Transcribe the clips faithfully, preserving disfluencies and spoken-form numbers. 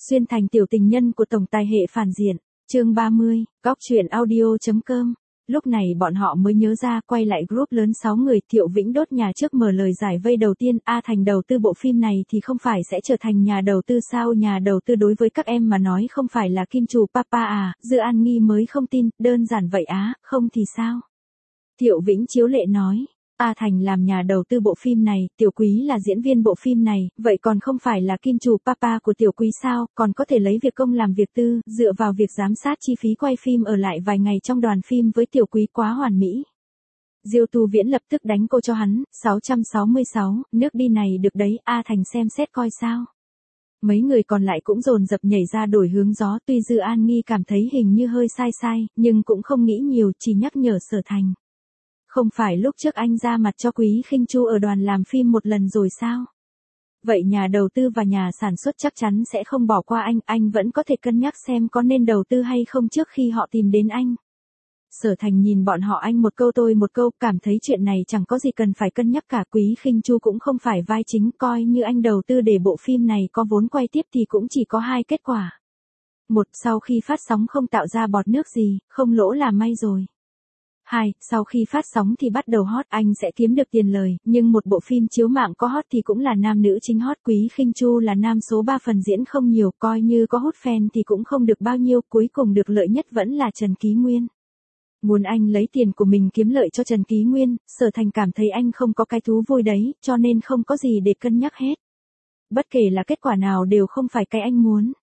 Xuyên thành tiểu tình nhân của tổng tài hệ phản diện. Chương ba mươi, góc truyện audio.com. Lúc này bọn họ mới nhớ ra, quay lại group lớn sáu người, Thiệu Vĩnh đốt nhà trước mở lời giải vây đầu tiên, A Thành đầu tư bộ phim này thì không phải sẽ trở thành nhà đầu tư sao? Nhà đầu tư đối với các em mà nói không phải là kim chủ papa à? Dư An Nghi mới không tin, đơn giản vậy á, không thì sao? Thiệu Vĩnh chiếu lệ nói. A Thành làm nhà đầu tư bộ phim này, Tiểu Quý là diễn viên bộ phim này, vậy còn không phải là kim chủ papa của Tiểu Quý sao? Còn có thể lấy việc công làm việc tư, dựa vào việc giám sát chi phí quay phim ở lại vài ngày trong đoàn phim với Tiểu Quý quá hoàn mỹ. Diêu Tu Viễn lập tức đánh cô cho hắn. Sáu trăm sáu mươi sáu, nước đi này được đấy, A Thành xem xét coi sao. Mấy người còn lại cũng dồn dập nhảy ra đổi hướng gió, tuy Dư An Nghi cảm thấy hình như hơi sai sai, nhưng cũng không nghĩ nhiều, chỉ nhắc nhở Sở Thành. Không phải lúc trước anh ra mặt cho Quý Khinh Chu ở đoàn làm phim một lần rồi sao? Vậy nhà đầu tư và nhà sản xuất chắc chắn sẽ không bỏ qua anh, anh vẫn có thể cân nhắc xem có nên đầu tư hay không trước khi họ tìm đến anh. Sở Thành nhìn bọn họ anh một câu tôi một câu, cảm thấy chuyện này chẳng có gì cần phải cân nhắc cả. Quý Khinh Chu cũng không phải vai chính, coi như anh đầu tư để bộ phim này có vốn quay tiếp thì cũng chỉ có hai kết quả. Một, sau khi phát sóng không tạo ra bọt nước gì, không lỗ là may rồi. Hai, sau khi phát sóng thì bắt đầu hot, anh sẽ kiếm được tiền lời, nhưng một bộ phim chiếu mạng có hot thì cũng là nam nữ chính hot. Quý Khinh Chu là nam số ba, phần diễn không nhiều, coi như có hút fan thì cũng không được bao nhiêu, cuối cùng được lợi nhất vẫn là Trần Ký Nguyên. Muốn anh lấy tiền của mình kiếm lợi cho Trần Ký Nguyên, Sở Thành cảm thấy anh không có cái thú vui đấy, cho nên không có gì để cân nhắc hết. Bất kể là kết quả nào đều không phải cái anh muốn.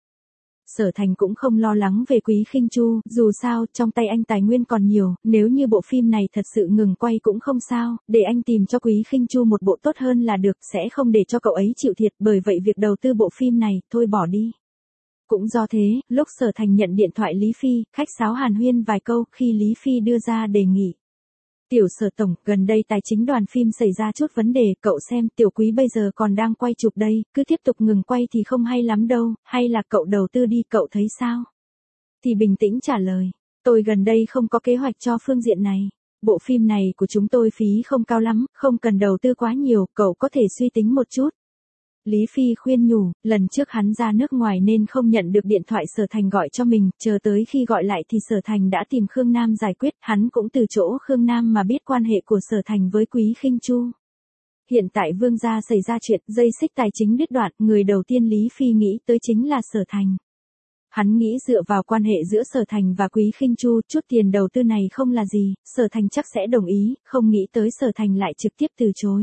Sở Thành cũng không lo lắng về Quý Khinh Chu, dù sao, trong tay anh tài nguyên còn nhiều, nếu như bộ phim này thật sự ngừng quay cũng không sao, để anh tìm cho Quý Khinh Chu một bộ tốt hơn là được, sẽ không để cho cậu ấy chịu thiệt, bởi vậy việc đầu tư bộ phim này, thôi bỏ đi. Cũng do thế, lúc Sở Thành nhận điện thoại Lý Phi, khách sáo hàn huyên vài câu, khi Lý Phi đưa ra đề nghị. Tiểu Sở tổng, gần đây tài chính đoàn phim xảy ra chút vấn đề, cậu xem, Tiểu Quý bây giờ còn đang quay chụp đây, cứ tiếp tục ngừng quay thì không hay lắm đâu, hay là cậu đầu tư đi, cậu thấy sao? Thì bình tĩnh trả lời, tôi gần đây không có kế hoạch cho phương diện này. Bộ phim này của chúng tôi phí không cao lắm, không cần đầu tư quá nhiều, cậu có thể suy tính một chút. Lý Phi khuyên nhủ, lần trước hắn ra nước ngoài nên không nhận được điện thoại Sở Thành gọi cho mình, chờ tới khi gọi lại thì Sở Thành đã tìm Khương Nam giải quyết, hắn cũng từ chỗ Khương Nam mà biết quan hệ của Sở Thành với Quý Khinh Chu. Hiện tại Vương gia xảy ra chuyện, dây xích tài chính đứt đoạn, người đầu tiên Lý Phi nghĩ tới chính là Sở Thành. Hắn nghĩ dựa vào quan hệ giữa Sở Thành và Quý Khinh Chu, chút tiền đầu tư này không là gì, Sở Thành chắc sẽ đồng ý, không nghĩ tới Sở Thành lại trực tiếp từ chối.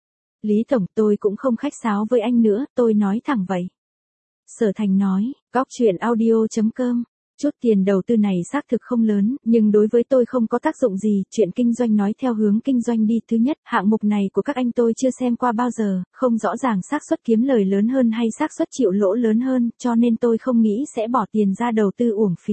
Lý tổng, tôi cũng không khách sáo với anh nữa, tôi nói thẳng vậy. Sở Thành nói, góc truyện audio.com. Chút tiền đầu tư này xác thực không lớn, nhưng đối với tôi không có tác dụng gì, chuyện kinh doanh nói theo hướng kinh doanh đi. Thứ nhất, hạng mục này của các anh tôi chưa xem qua bao giờ, không rõ ràng xác suất kiếm lời lớn hơn hay xác suất chịu lỗ lớn hơn, cho nên tôi không nghĩ sẽ bỏ tiền ra đầu tư uổng phí.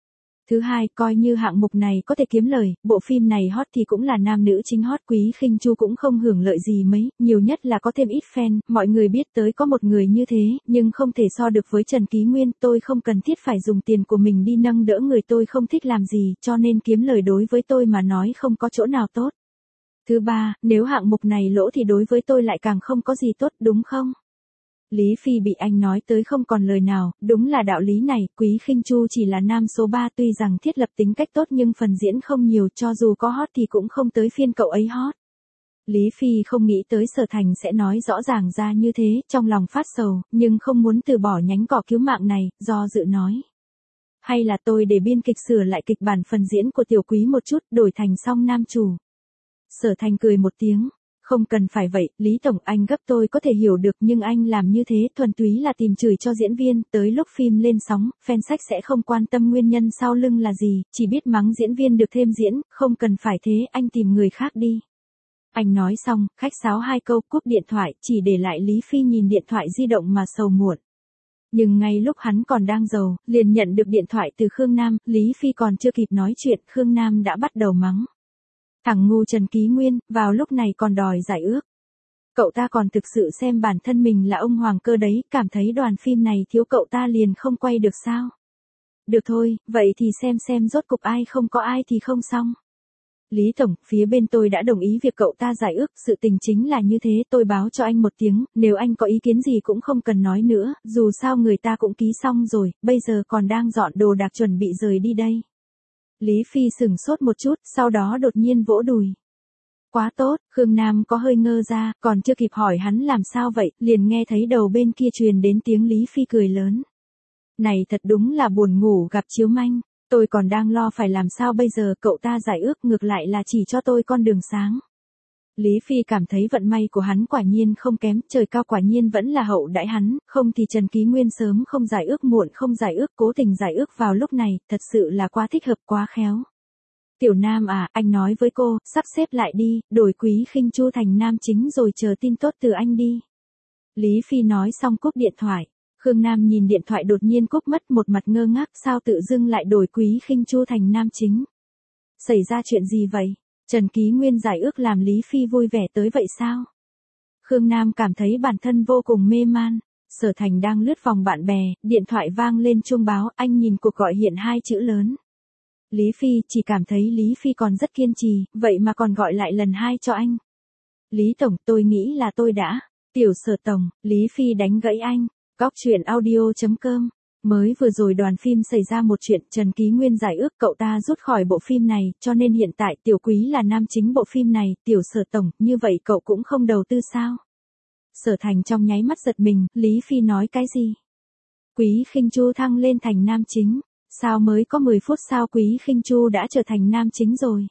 Thứ hai, coi như hạng mục này có thể kiếm lời, bộ phim này hot thì cũng là nam nữ chính hot, Quý Khinh Chu cũng không hưởng lợi gì mấy, nhiều nhất là có thêm ít fan, mọi người biết tới có một người như thế, nhưng không thể so được với Trần Ký Nguyên, tôi không cần thiết phải dùng tiền của mình đi nâng đỡ người tôi không thích làm gì, cho nên kiếm lời đối với tôi mà nói không có chỗ nào tốt. Thứ ba, nếu hạng mục này lỗ thì đối với tôi lại càng không có gì tốt, đúng không? Lý Phi bị anh nói tới không còn lời nào, đúng là đạo lý này, Quý Khinh Chu chỉ là nam số ba, tuy rằng thiết lập tính cách tốt nhưng phần diễn không nhiều, cho dù có hot thì cũng không tới phiên cậu ấy hot. Lý Phi không nghĩ tới Sở Thành sẽ nói rõ ràng ra như thế, trong lòng phát sầu, nhưng không muốn từ bỏ nhánh cỏ cứu mạng này, do dự nói. Hay là tôi để biên kịch sửa lại kịch bản phần diễn của Tiểu Quý một chút, đổi thành song nam chủ. Sở Thành cười một tiếng. Không cần phải vậy, Lý tổng, anh gấp tôi có thể hiểu được, nhưng anh làm như thế thuần túy là tìm chửi cho diễn viên, tới lúc phim lên sóng, fan sách sẽ không quan tâm nguyên nhân sau lưng là gì, chỉ biết mắng diễn viên được thêm diễn, không cần phải thế, anh tìm người khác đi. Anh nói xong, khách sáo hai câu, cúp điện thoại, chỉ để lại Lý Phi nhìn điện thoại di động mà sầu muộn. Nhưng ngay lúc hắn còn đang giàu, liền nhận được điện thoại từ Khương Nam, Lý Phi còn chưa kịp nói chuyện, Khương Nam đã bắt đầu mắng. Thằng ngu Trần Ký Nguyên, vào lúc này còn đòi giải ước. Cậu ta còn thực sự xem bản thân mình là ông hoàng cơ đấy, cảm thấy đoàn phim này thiếu cậu ta liền không quay được sao? Được thôi, vậy thì xem xem rốt cục ai không có ai thì không xong. Lý Tổng, phía bên tôi đã đồng ý việc cậu ta giải ước, sự tình chính là như thế, tôi báo cho anh một tiếng, nếu anh có ý kiến gì cũng không cần nói nữa, dù sao người ta cũng ký xong rồi, bây giờ còn đang dọn đồ đạc chuẩn bị rời đi đây. Lý Phi sửng sốt một chút, sau đó đột nhiên vỗ đùi. Quá tốt, Khương Nam có hơi ngơ ra, còn chưa kịp hỏi hắn làm sao vậy, liền nghe thấy đầu bên kia truyền đến tiếng Lý Phi cười lớn. Này thật đúng là buồn ngủ gặp chiếu manh, tôi còn đang lo phải làm sao bây giờ, cậu ta giải ước ngược lại là chỉ cho tôi con đường sáng. Lý Phi cảm thấy vận may của hắn quả nhiên không kém, trời cao quả nhiên vẫn là hậu đãi hắn, không thì Trần Ký Nguyên sớm không giải ước muộn không giải ước cố tình giải ước vào lúc này, thật sự là quá thích hợp quá khéo. Tiểu Nam à, anh nói với cô, sắp xếp lại đi, đổi Quý Khinh Chu thành nam chính rồi chờ tin tốt từ anh đi. Lý Phi nói xong cúp điện thoại. Khương Nam nhìn điện thoại đột nhiên cúp mất, một mặt ngơ ngác, sao tự dưng lại đổi Quý Khinh Chu thành nam chính. Xảy ra chuyện gì vậy? Trần Ký Nguyên giải ước làm Lý Phi vui vẻ tới vậy sao? Khương Nam cảm thấy bản thân vô cùng mê man. Sở Thành đang lướt vòng bạn bè, điện thoại vang lên chuông báo, anh nhìn cuộc gọi hiện hai chữ lớn. Lý Phi chỉ cảm thấy Lý Phi còn rất kiên trì, vậy mà còn gọi lại lần hai cho anh. Lý Tổng, tôi nghĩ là tôi đã. Tiểu Sở Tổng, Lý Phi đánh gãy anh. Góc truyện audio chấm com. Mới vừa rồi đoàn phim xảy ra một chuyện, Trần Ký Nguyên giải ước cậu ta rút khỏi bộ phim này, cho nên hiện tại Tiểu Quý là nam chính bộ phim này, Tiểu Sở Tổng, như vậy cậu cũng không đầu tư sao? Sở Thành trong nháy mắt giật mình, Lý Phi nói cái gì? Quý Khinh Chu thăng lên thành nam chính, sao mới có mười phút sao Quý Khinh Chu đã trở thành nam chính rồi?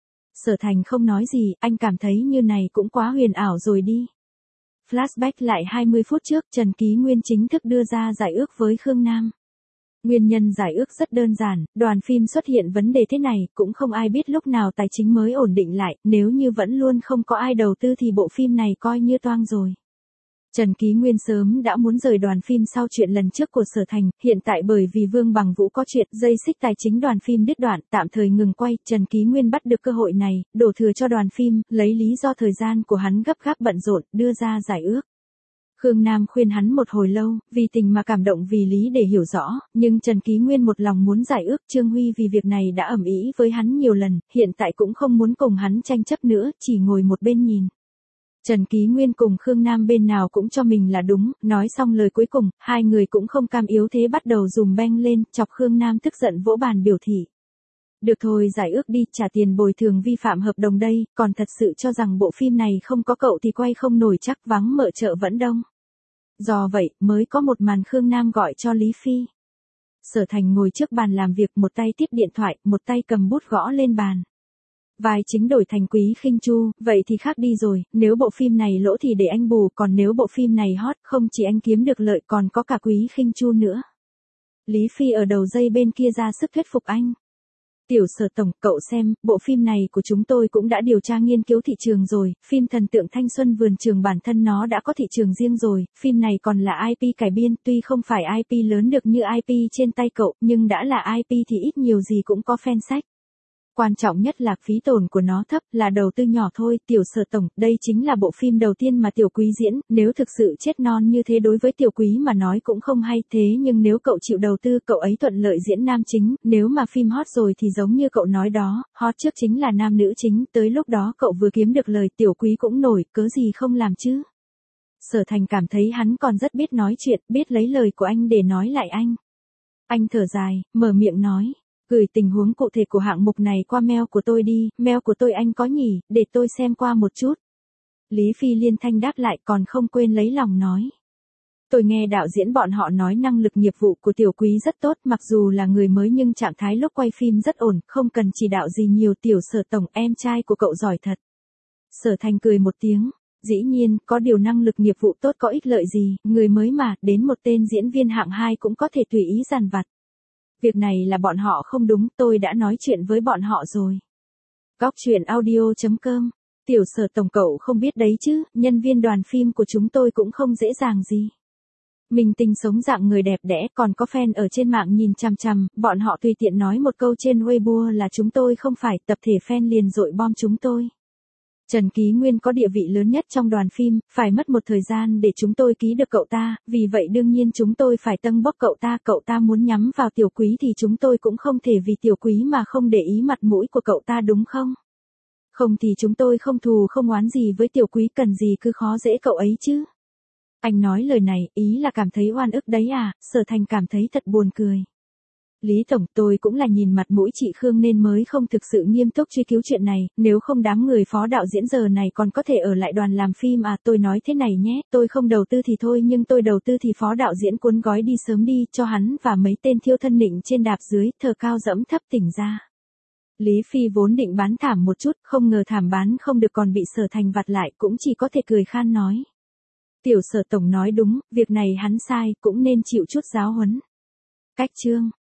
Sở Thành không nói gì, anh cảm thấy như này cũng quá huyền ảo rồi đi. Flashback lại hai mươi phút trước, Trần Ký Nguyên chính thức đưa ra giải ước với Khương Nam. Nguyên nhân giải ước rất đơn giản, đoàn phim xuất hiện vấn đề thế này, cũng không ai biết lúc nào tài chính mới ổn định lại, nếu như vẫn luôn không có ai đầu tư thì bộ phim này coi như toang rồi. Trần Ký Nguyên sớm đã muốn rời đoàn phim sau chuyện lần trước của Sở Thành, hiện tại bởi vì Vương Bằng Vũ có chuyện, dây xích tài chính đoàn phim đứt đoạn, tạm thời ngừng quay, Trần Ký Nguyên bắt được cơ hội này, đổ thừa cho đoàn phim, lấy lý do thời gian của hắn gấp gáp bận rộn, đưa ra giải ước. Khương Nam khuyên hắn một hồi lâu, vì tình mà cảm động vì lý để hiểu rõ, nhưng Trần Ký Nguyên một lòng muốn giải ước, Trương Huy vì việc này đã ầm ĩ với hắn nhiều lần, hiện tại cũng không muốn cùng hắn tranh chấp nữa, chỉ ngồi một bên nhìn. Trần Ký Nguyên cùng Khương Nam bên nào cũng cho mình là đúng, nói xong lời cuối cùng, hai người cũng không cam yếu thế bắt đầu dùm beng lên, chọc Khương Nam tức giận vỗ bàn biểu thị. Được thôi, giải ước đi, trả tiền bồi thường vi phạm hợp đồng đây, còn thật sự cho rằng bộ phim này không có cậu thì quay không nổi chắc vắng mợ chợ vẫn đông. Do vậy, mới có một màn Khương Nam gọi cho Lý Phi. Sở Thành ngồi trước bàn làm việc, một tay tiếp điện thoại, một tay cầm bút gõ lên bàn. Vai chính đổi thành Quý Khinh Chu, vậy thì khác đi rồi, nếu bộ phim này lỗ thì để anh bù, còn nếu bộ phim này hot, không chỉ anh kiếm được lợi còn có cả Quý Khinh Chu nữa. Lý Phi ở đầu dây bên kia ra sức thuyết phục anh. Tiểu Sở Tổng, cậu xem, bộ phim này của chúng tôi cũng đã điều tra nghiên cứu thị trường rồi, phim Thần Tượng Thanh Xuân Vườn Trường bản thân nó đã có thị trường riêng rồi, phim này còn là i pê cải biên, tuy không phải i pê lớn được như i pê trên tay cậu, nhưng đã là i pê thì ít nhiều gì cũng có fan sách. Quan trọng nhất là phí tổn của nó thấp, là đầu tư nhỏ thôi, Tiểu Sở Tổng, đây chính là bộ phim đầu tiên mà Tiểu Quý diễn, nếu thực sự chết non như thế đối với Tiểu Quý mà nói cũng không hay, thế nhưng nếu cậu chịu đầu tư cậu ấy thuận lợi diễn nam chính, nếu mà phim hot rồi thì giống như cậu nói đó, hot trước chính là nam nữ chính, tới lúc đó cậu vừa kiếm được lời Tiểu Quý cũng nổi, cớ gì không làm chứ. Sở Thành cảm thấy hắn còn rất biết nói chuyện, biết lấy lời của anh để nói lại anh. Anh thở dài, mở miệng nói. Gửi tình huống cụ thể của hạng mục này qua mail của tôi đi, mail của tôi anh có nhỉ, để tôi xem qua một chút. Lý Phi liên thanh đáp lại còn không quên lấy lòng nói. Tôi nghe đạo diễn bọn họ nói năng lực nghiệp vụ của Tiểu Quý rất tốt, mặc dù là người mới nhưng trạng thái lúc quay phim rất ổn, không cần chỉ đạo gì nhiều. Tiểu Sở Tổng, em trai của cậu giỏi thật. Sở Thành cười một tiếng. Dĩ nhiên, có điều năng lực nghiệp vụ tốt có ích lợi gì, người mới mà, đến một tên diễn viên hạng hai cũng có thể tùy ý dàn vặt. Việc này là bọn họ không đúng, tôi đã nói chuyện với bọn họ rồi. Góc truyện audio chấm com. Tiểu Sở Tổng, cậu không biết đấy chứ, nhân viên đoàn phim của chúng tôi cũng không dễ dàng gì. Mình tình sống dạng người đẹp đẽ, còn có fan ở trên mạng nhìn chằm chằm, bọn họ tùy tiện nói một câu trên Weibo là chúng tôi không phải, tập thể fan liền dội bom chúng tôi. Trần Ký Nguyên có địa vị lớn nhất trong đoàn phim, phải mất một thời gian để chúng tôi ký được cậu ta, vì vậy đương nhiên chúng tôi phải tâng bốc cậu ta, cậu ta muốn nhắm vào Tiểu Quý thì chúng tôi cũng không thể vì Tiểu Quý mà không để ý mặt mũi của cậu ta đúng không? Không thì chúng tôi không thù không oán gì với tiểu quý, cần gì cứ khó dễ cậu ấy chứ. Anh nói lời này, ý là cảm thấy oan ức đấy à? Sở Thành cảm thấy thật buồn cười. Lý Tổng, tôi cũng là nhìn mặt mũi chị Khương nên mới không thực sự nghiêm túc truy cứu chuyện này, nếu không đám người phó đạo diễn giờ này còn có thể ở lại đoàn làm phim à? Tôi nói thế này nhé, tôi không đầu tư thì thôi nhưng tôi đầu tư thì phó đạo diễn cuốn gói đi sớm đi, cho hắn và mấy tên thiêu thân nịnh trên đạp dưới, thờ cao dẫm thấp tỉnh ra. Lý Phi vốn định bán thảm một chút, không ngờ thảm bán không được còn bị Sở Thành vặt lại, cũng chỉ có thể cười khan nói. Tiểu Sở Tổng nói đúng, việc này hắn sai, cũng nên chịu chút giáo huấn. Cách chương